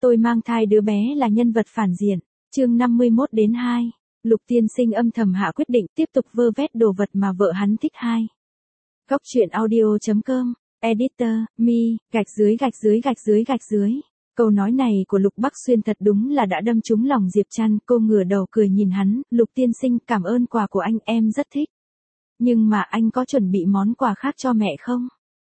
Tôi mang thai đứa bé là nhân vật phản diện. Chương 51-2. Lục tiên sinh âm thầm hạ quyết định tiếp tục vơ vét đồ vật mà vợ hắn thích. 2. Góc truyện audio.com. Editor, Mi, ____. Câu nói này của Lục Bắc Xuyên thật đúng là đã đâm trúng lòng Diệp Trăn. Cô ngửa đầu cười nhìn hắn. Lục tiên sinh, cảm ơn quà của anh, em rất thích. Nhưng mà anh có chuẩn bị món quà khác cho mẹ không?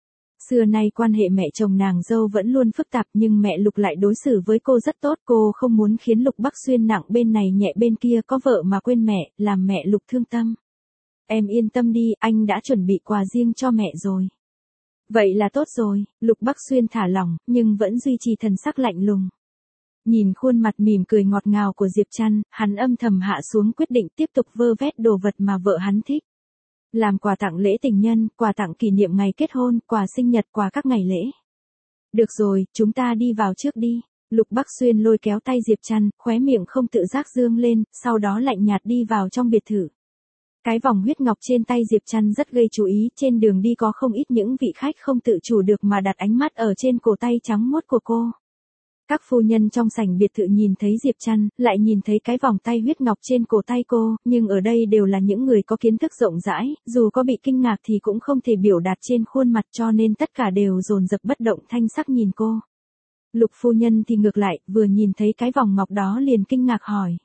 Xưa nay quan hệ mẹ chồng nàng dâu vẫn luôn phức tạp, nhưng mẹ Lục lại đối xử với cô rất tốt. Cô không muốn khiến Lục Bắc Xuyên nặng bên này nhẹ bên kia, có vợ mà quên mẹ, làm mẹ Lục thương tâm. Em yên tâm đi, anh đã chuẩn bị quà riêng cho mẹ rồi. Vậy là tốt rồi. Lục Bắc Xuyên thả lỏng, nhưng vẫn duy trì thần sắc lạnh lùng. Nhìn khuôn mặt mỉm cười ngọt ngào của Diệp Trăn, hắn âm thầm hạ xuống quyết định tiếp tục vơ vét đồ vật mà vợ hắn thích. Làm quà tặng lễ tình nhân, quà tặng kỷ niệm ngày kết hôn, quà sinh nhật, quà các ngày lễ. Được rồi, chúng ta đi vào trước đi. Lục Bắc Xuyên lôi kéo tay Diệp Trăn, khóe miệng không tự giác dương lên, sau đó lạnh nhạt đi vào trong biệt thự. Cái vòng huyết ngọc trên tay Diệp Trăn rất gây chú ý, trên đường đi có không ít những vị khách không tự chủ được mà đặt ánh mắt ở trên cổ tay trắng muốt của cô. Các phu nhân trong sảnh biệt thự nhìn thấy Diệp Trăn, lại nhìn thấy cái vòng tay huyết ngọc trên cổ tay cô, nhưng ở đây đều là những người có kiến thức rộng rãi, dù có bị kinh ngạc thì cũng không thể biểu đạt trên khuôn mặt, cho nên tất cả đều dồn dập bất động thanh sắc nhìn cô. Lục phu nhân thì ngược lại, vừa nhìn thấy cái vòng ngọc đó liền kinh ngạc hỏi.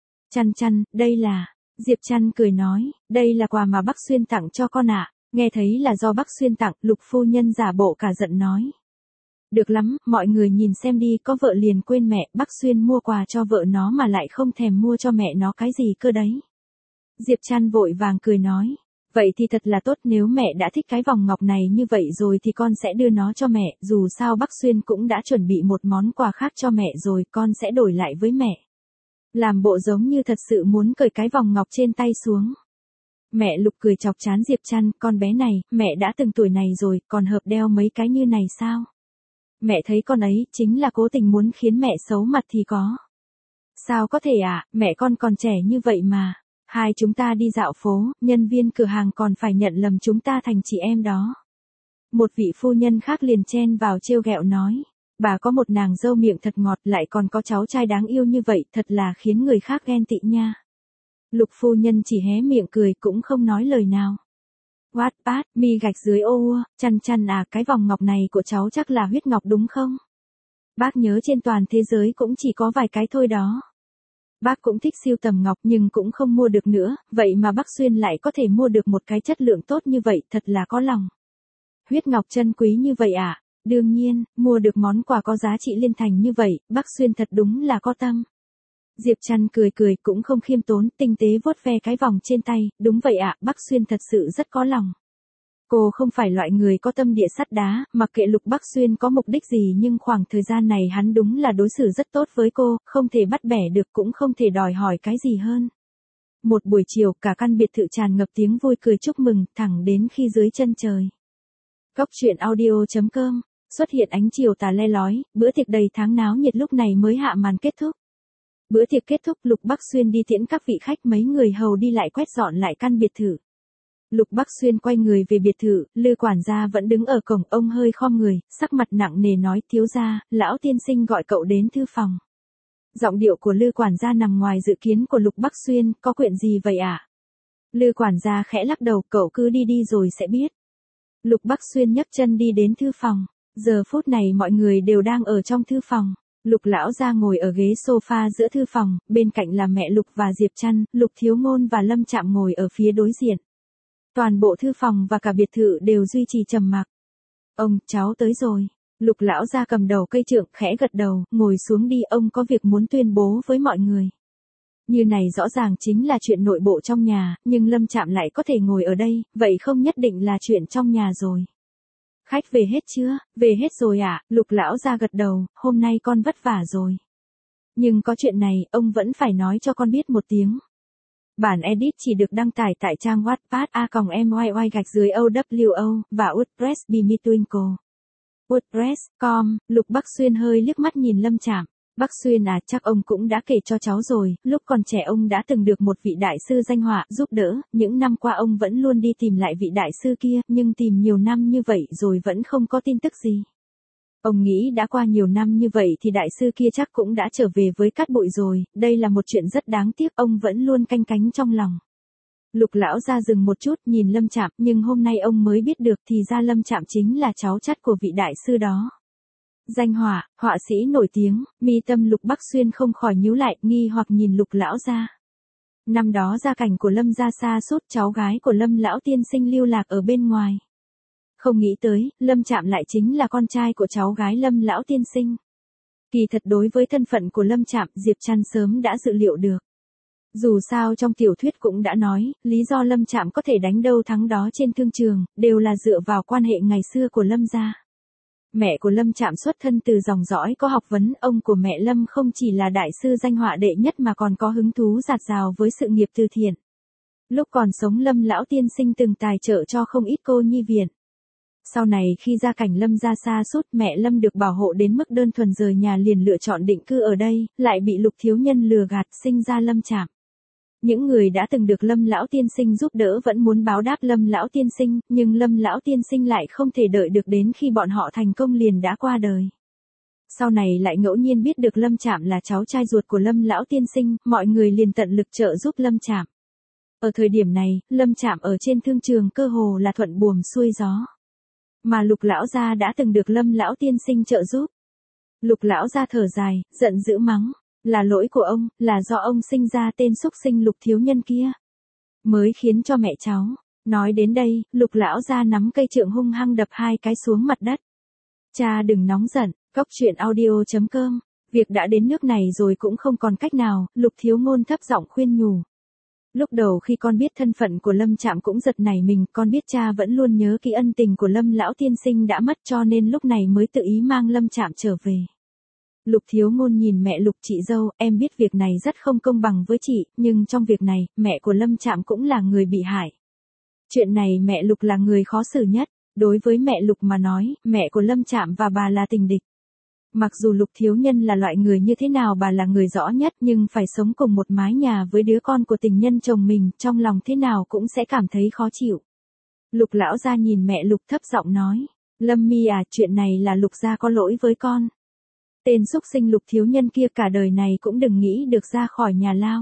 Trăn, đây là... Diệp Trăn cười nói, đây là quà mà Bắc Xuyên tặng cho con ạ. Nghe thấy là do Bắc Xuyên tặng, Lục phu nhân giả bộ cả giận nói. Được lắm, mọi người nhìn xem đi, có vợ liền quên mẹ, Bắc Xuyên mua quà cho vợ nó mà lại không thèm mua cho mẹ nó cái gì cơ đấy. Diệp Trăn vội vàng cười nói, vậy thì thật là tốt, nếu mẹ đã thích cái vòng ngọc này như vậy rồi thì con sẽ đưa nó cho mẹ, dù sao Bắc Xuyên cũng đã chuẩn bị một món quà khác cho mẹ rồi, con sẽ đổi lại với mẹ. Làm bộ giống như thật sự muốn cởi cái vòng ngọc trên tay xuống. Mẹ Lục cười chọc chán Diệp Trăn, con bé này, mẹ đã từng tuổi này rồi, còn hợp đeo mấy cái như này sao? Mẹ thấy con ấy, chính là cố tình muốn khiến mẹ xấu mặt thì có. Sao có thể ạ, mẹ con còn trẻ như vậy mà. Hai chúng ta đi dạo phố, nhân viên cửa hàng còn phải nhận lầm chúng ta thành chị em đó. Một vị phu nhân khác liền chen vào trêu ghẹo nói. Bà có một nàng dâu miệng thật ngọt, lại còn có cháu trai đáng yêu như vậy, thật là khiến người khác ghen tị nha. Lục phu nhân chỉ hé miệng cười, cũng không nói lời nào. Wattpad, Mi ___, Trăn à, cái vòng ngọc này của cháu chắc là huyết ngọc đúng không? Bác nhớ trên toàn thế giới cũng chỉ có vài cái thôi đó. Bác cũng thích sưu tầm ngọc nhưng cũng không mua được nữa, vậy mà Bắc Xuyên lại có thể mua được một cái chất lượng tốt như vậy, thật là có lòng. Huyết ngọc chân quý như vậy à? Đương nhiên, mua được món quà có giá trị liên thành như vậy, Bắc Xuyên thật đúng là có tâm. Diệp Trăn cười cũng không khiêm tốn, tinh tế vuốt ve cái vòng trên tay, đúng vậy ạ, Bắc Xuyên thật sự rất có lòng. Cô không phải loại người có tâm địa sắt đá, mặc kệ Lục Bắc Xuyên có mục đích gì nhưng khoảng thời gian này hắn đúng là đối xử rất tốt với cô, không thể bắt bẻ được cũng không thể đòi hỏi cái gì hơn. Một buổi chiều, cả căn biệt thự tràn ngập tiếng vui cười chúc mừng, thẳng đến khi dưới chân trời. Góc truyện audio.com. Xuất hiện ánh chiều tà le lói, bữa tiệc đầy tháng náo nhiệt lúc này mới hạ màn kết thúc. Bữa tiệc kết thúc, Lục Bắc Xuyên đi tiễn các vị khách, mấy người hầu đi lại quét dọn lại căn biệt thự. Lục Bắc Xuyên quay người về biệt thự, Lư quản gia vẫn đứng ở cổng, ông hơi khom người, sắc mặt nặng nề nói, thiếu gia, lão tiên sinh gọi cậu đến thư phòng. Giọng điệu của Lư quản gia nằm ngoài dự kiến của Lục Bắc Xuyên, có chuyện gì vậy ạ? Lư quản gia khẽ lắc đầu, cậu cứ đi đi rồi sẽ biết. Lục Bắc Xuyên nhấc chân đi đến thư phòng. Giờ phút này mọi người đều đang ở trong thư phòng. Lục lão gia ngồi ở ghế sofa giữa thư phòng, bên cạnh là mẹ Lục và Diệp Trăn, Lục Thiếu Ngôn và Lâm Trạm ngồi ở phía đối diện. Toàn bộ thư phòng và cả biệt thự đều duy trì trầm mặc. Ông, cháu tới rồi. Lục lão gia cầm đầu cây trượng, khẽ gật đầu, ngồi xuống đi, ông có việc muốn tuyên bố với mọi người. Như này rõ ràng chính là chuyện nội bộ trong nhà, nhưng Lâm Trạm lại có thể ngồi ở đây, vậy không nhất định là chuyện trong nhà rồi. Khách về hết chưa? Về hết rồi ạ, Lục lão gia gật đầu, hôm nay con vất vả rồi. Nhưng có chuyện này, ông vẫn phải nói cho con biết một tiếng. Bản edit chỉ được đăng tải tại trang Wattpad a.myy_owo và WordPress Bimitwinkle. WordPress.com. Lục Bắc Xuyên hơi liếc mắt nhìn Lâm Trạm. Bắc Xuyên à, chắc ông cũng đã kể cho cháu rồi, lúc còn trẻ ông đã từng được một vị đại sư danh họa giúp đỡ, những năm qua ông vẫn luôn đi tìm lại vị đại sư kia, nhưng tìm nhiều năm như vậy rồi vẫn không có tin tức gì. Ông nghĩ đã qua nhiều năm như vậy thì đại sư kia chắc cũng đã trở về với cát bụi rồi, đây là một chuyện rất đáng tiếc, ông vẫn luôn canh cánh trong lòng. Lục lão ra dừng một chút nhìn Lâm Trạm, nhưng hôm nay ông mới biết được thì ra Lâm Trạm chính là cháu chắt của vị đại sư đó. Danh họa, họa sĩ nổi tiếng, mi tâm Lục Bắc Xuyên không khỏi nhíu lại, nghi hoặc nhìn Lục lão ra. Năm đó gia cảnh của Lâm gia xa sút, cháu gái của Lâm lão tiên sinh lưu lạc ở bên ngoài. Không nghĩ tới, Lâm Trạm lại chính là con trai của cháu gái Lâm lão tiên sinh. Kỳ thật đối với thân phận của Lâm Trạm, Diệp Trăn sớm đã dự liệu được. Dù sao trong tiểu thuyết cũng đã nói, lý do Lâm Trạm có thể đánh đâu thắng đó trên thương trường, đều là dựa vào quan hệ ngày xưa của Lâm gia. Mẹ của Lâm Trạm xuất thân từ dòng dõi có học vấn, ông của mẹ Lâm không chỉ là đại sư danh họa đệ nhất mà còn có hứng thú dạt dào với sự nghiệp từ thiện. Lúc còn sống Lâm lão tiên sinh từng tài trợ cho không ít cô nhi viện. Sau này khi gia cảnh Lâm gia xa sút, mẹ Lâm được bảo hộ đến mức đơn thuần rời nhà liền lựa chọn định cư ở đây, lại bị Lục thiếu nhân lừa gạt sinh ra Lâm Trạm. Những người đã từng được Lâm lão tiên sinh giúp đỡ vẫn muốn báo đáp Lâm lão tiên sinh, nhưng Lâm lão tiên sinh lại không thể đợi được đến khi bọn họ thành công liền đã qua đời. Sau này lại ngẫu nhiên biết được Lâm Trạm là cháu trai ruột của Lâm lão tiên sinh, mọi người liền tận lực trợ giúp Lâm Trạm. Ở thời điểm này, Lâm Trạm ở trên thương trường cơ hồ là thuận buồm xuôi gió. Mà Lục lão gia đã từng được Lâm lão tiên sinh trợ giúp. Lục lão gia thở dài, giận dữ mắng. Là lỗi của ông, là do ông sinh ra tên xúc sinh Lục thiếu nhân kia. Mới khiến cho mẹ cháu. Nói đến đây, Lục lão gia nắm cây trượng hung hăng đập hai cái xuống mặt đất. Cha đừng nóng giận, cóc truyện audio.com. Việc đã đến nước này rồi cũng không còn cách nào, Lục thiếu ngôn thấp giọng khuyên nhủ. Lúc đầu khi con biết thân phận của Lâm Trạm cũng giật nảy mình, con biết cha vẫn luôn nhớ kỹ ân tình của Lâm lão tiên sinh đã mất cho nên lúc này mới tự ý mang Lâm Trạm trở về. Lục thiếu ngôn nhìn mẹ Lục chị dâu, em biết việc này rất không công bằng với chị, nhưng trong việc này, mẹ của Lâm Trạm cũng là người bị hại. Chuyện này mẹ Lục là người khó xử nhất, đối với mẹ Lục mà nói, mẹ của Lâm Trạm và bà là tình địch. Mặc dù Lục thiếu nhân là loại người như thế nào bà là người rõ nhất nhưng phải sống cùng một mái nhà với đứa con của tình nhân chồng mình, trong lòng thế nào cũng sẽ cảm thấy khó chịu. Lục lão gia nhìn mẹ Lục thấp giọng nói, Lâm mi à, chuyện này là Lục gia có lỗi với con. Tên xúc sinh Lục thiếu nhân kia cả đời này cũng đừng nghĩ được ra khỏi nhà lao.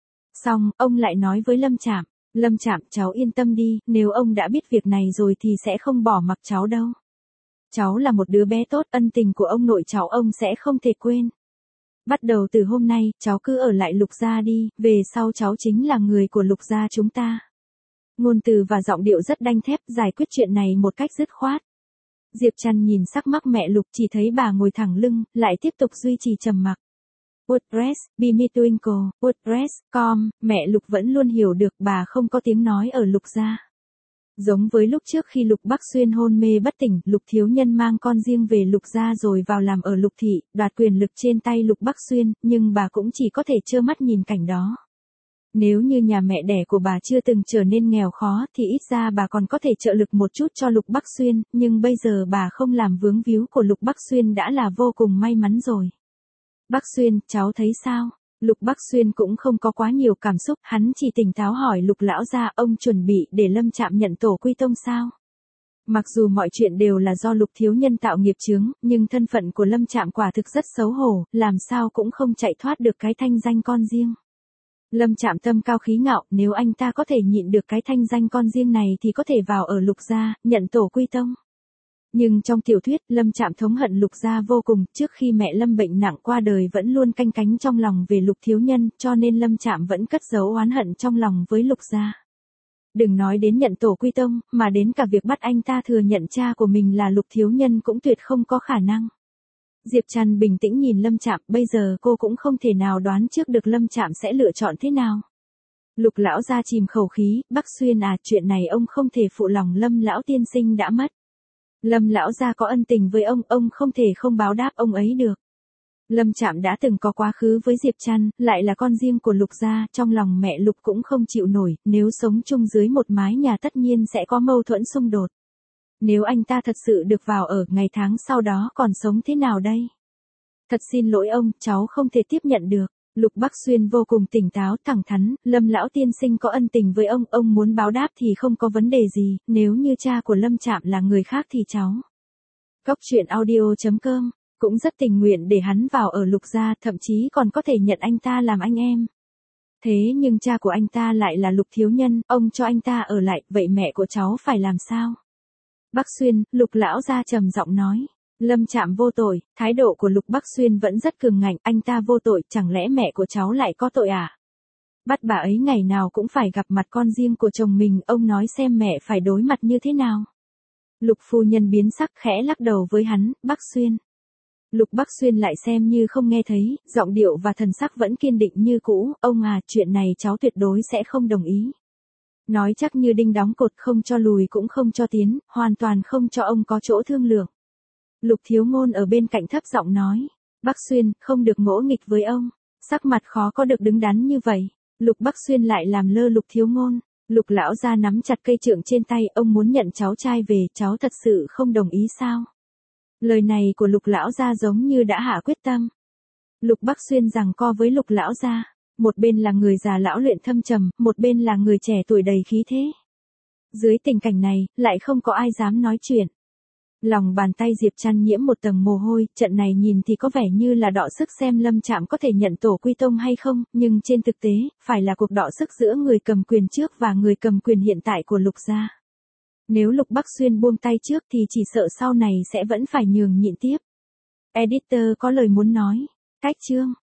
Xong, ông lại nói với Lâm Trạm, Lâm Trạm cháu yên tâm đi, nếu ông đã biết việc này rồi thì sẽ không bỏ mặc cháu đâu. Cháu là một đứa bé tốt, ân tình của ông nội cháu ông sẽ không thể quên. Bắt đầu từ hôm nay, cháu cứ ở lại Lục gia đi, về sau cháu chính là người của Lục gia chúng ta. Ngôn từ và giọng điệu rất đanh thép, giải quyết chuyện này một cách dứt khoát. Diệp Trăn nhìn sắc mắc mẹ Lục chỉ thấy bà ngồi thẳng lưng, lại tiếp tục duy trì trầm mặc. WordPress, Be Me Twinkle, WordPress.com, mẹ Lục vẫn luôn hiểu được bà không có tiếng nói ở Lục gia. Giống với lúc trước khi Lục Bắc Xuyên hôn mê bất tỉnh, Lục thiếu nhân mang con riêng về Lục gia rồi vào làm ở Lục thị, đoạt quyền lực trên tay Lục Bắc Xuyên, nhưng bà cũng chỉ có thể trơ mắt nhìn cảnh đó. Nếu như nhà mẹ đẻ của bà chưa từng trở nên nghèo khó thì ít ra bà còn có thể trợ lực một chút cho Lục Bắc Xuyên, nhưng bây giờ bà không làm vướng víu của Lục Bắc Xuyên đã là vô cùng may mắn rồi. Bắc Xuyên, cháu thấy sao? Lục Bắc Xuyên cũng không có quá nhiều cảm xúc, hắn chỉ tỉnh táo hỏi Lục lão gia, ông chuẩn bị để Lâm Trạm nhận tổ quy tông sao? Mặc dù mọi chuyện đều là do Lục thiếu nhân tạo nghiệp chướng, nhưng thân phận của Lâm Trạm quả thực rất xấu hổ, làm sao cũng không chạy thoát được cái thanh danh con riêng. Lâm Trạm tâm cao khí ngạo, nếu anh ta có thể nhịn được cái thanh danh con riêng này thì có thể vào ở Lục gia, nhận tổ quy tông. Nhưng trong tiểu thuyết, Lâm Trạm thống hận Lục gia vô cùng, trước khi mẹ Lâm bệnh nặng qua đời vẫn luôn canh cánh trong lòng về Lục thiếu nhân, cho nên Lâm Trạm vẫn cất giấu oán hận trong lòng với Lục gia. Đừng nói đến nhận tổ quy tông, mà đến cả việc bắt anh ta thừa nhận cha của mình là Lục thiếu nhân cũng tuyệt không có khả năng. Diệp Trăn bình tĩnh nhìn Lâm Trạm, bây giờ cô cũng không thể nào đoán trước được Lâm Trạm sẽ lựa chọn thế nào. Lục lão gia chìm khẩu khí, Bắc Xuyên à, chuyện này ông không thể phụ lòng Lâm lão tiên sinh đã mất. Lâm lão gia có ân tình với ông không thể không báo đáp ông ấy được. Lâm Trạm đã từng có quá khứ với Diệp Trăn, lại là con riêng của Lục gia, trong lòng mẹ Lục cũng không chịu nổi, nếu sống chung dưới một mái nhà tất nhiên sẽ có mâu thuẫn xung đột. Nếu anh ta thật sự được vào ở, ngày tháng sau đó còn sống thế nào đây? Thật xin lỗi ông, cháu không thể tiếp nhận được. Lục Bắc Xuyên vô cùng tỉnh táo, thẳng thắn, Lâm lão tiên sinh có ân tình với ông muốn báo đáp thì không có vấn đề gì, nếu như cha của Lâm Trạm là người khác thì cháu. Cóc truyện audio.com, cũng rất tình nguyện để hắn vào ở Lục gia, thậm chí còn có thể nhận anh ta làm anh em. Thế nhưng cha của anh ta lại là Lục thiếu nhân, ông cho anh ta ở lại, vậy mẹ của cháu phải làm sao? Bắc Xuyên, Lục lão gia trầm giọng nói. Lâm Trạm vô tội, thái độ của Lục Bắc Xuyên vẫn rất cường ngạnh, anh ta vô tội, chẳng lẽ mẹ của cháu lại có tội à? Bắt bà ấy ngày nào cũng phải gặp mặt con riêng của chồng mình, ông nói xem mẹ phải đối mặt như thế nào? Lục phu nhân biến sắc khẽ lắc đầu với hắn, Bắc Xuyên. Lục Bắc Xuyên lại xem như không nghe thấy, giọng điệu và thần sắc vẫn kiên định như cũ, ông à, chuyện này cháu tuyệt đối sẽ không đồng ý. Nói chắc như đinh đóng cột, không cho lùi cũng không cho tiến, hoàn toàn không cho ông có chỗ thương lượng. Lục Thiếu Ngôn ở bên cạnh thấp giọng nói, Bắc Xuyên, không được ngỗ nghịch với ông, sắc mặt khó có được đứng đắn như vậy. Lục Bắc Xuyên lại làm lơ Lục Thiếu Ngôn. Lục lão gia nắm chặt cây trượng trên tay, ông muốn nhận cháu trai về, cháu thật sự không đồng ý sao? Lời này của Lục lão gia giống như đã hạ quyết tâm. Lục Bắc Xuyên giằng co với Lục lão gia, một bên là người già lão luyện thâm trầm, một bên là người trẻ tuổi đầy khí thế. Dưới tình cảnh này, lại không có ai dám nói chuyện. Lòng bàn tay Diệp Trăn nhiễm một tầng mồ hôi, trận này nhìn thì có vẻ như là đọ sức xem Lâm Trạm có thể nhận tổ quy tông hay không, nhưng trên thực tế, phải là cuộc đọ sức giữa người cầm quyền trước và người cầm quyền hiện tại của Lục gia. Nếu Lục Bắc Xuyên buông tay trước thì chỉ sợ sau này sẽ vẫn phải nhường nhịn tiếp. Editor có lời muốn nói. Cách chương.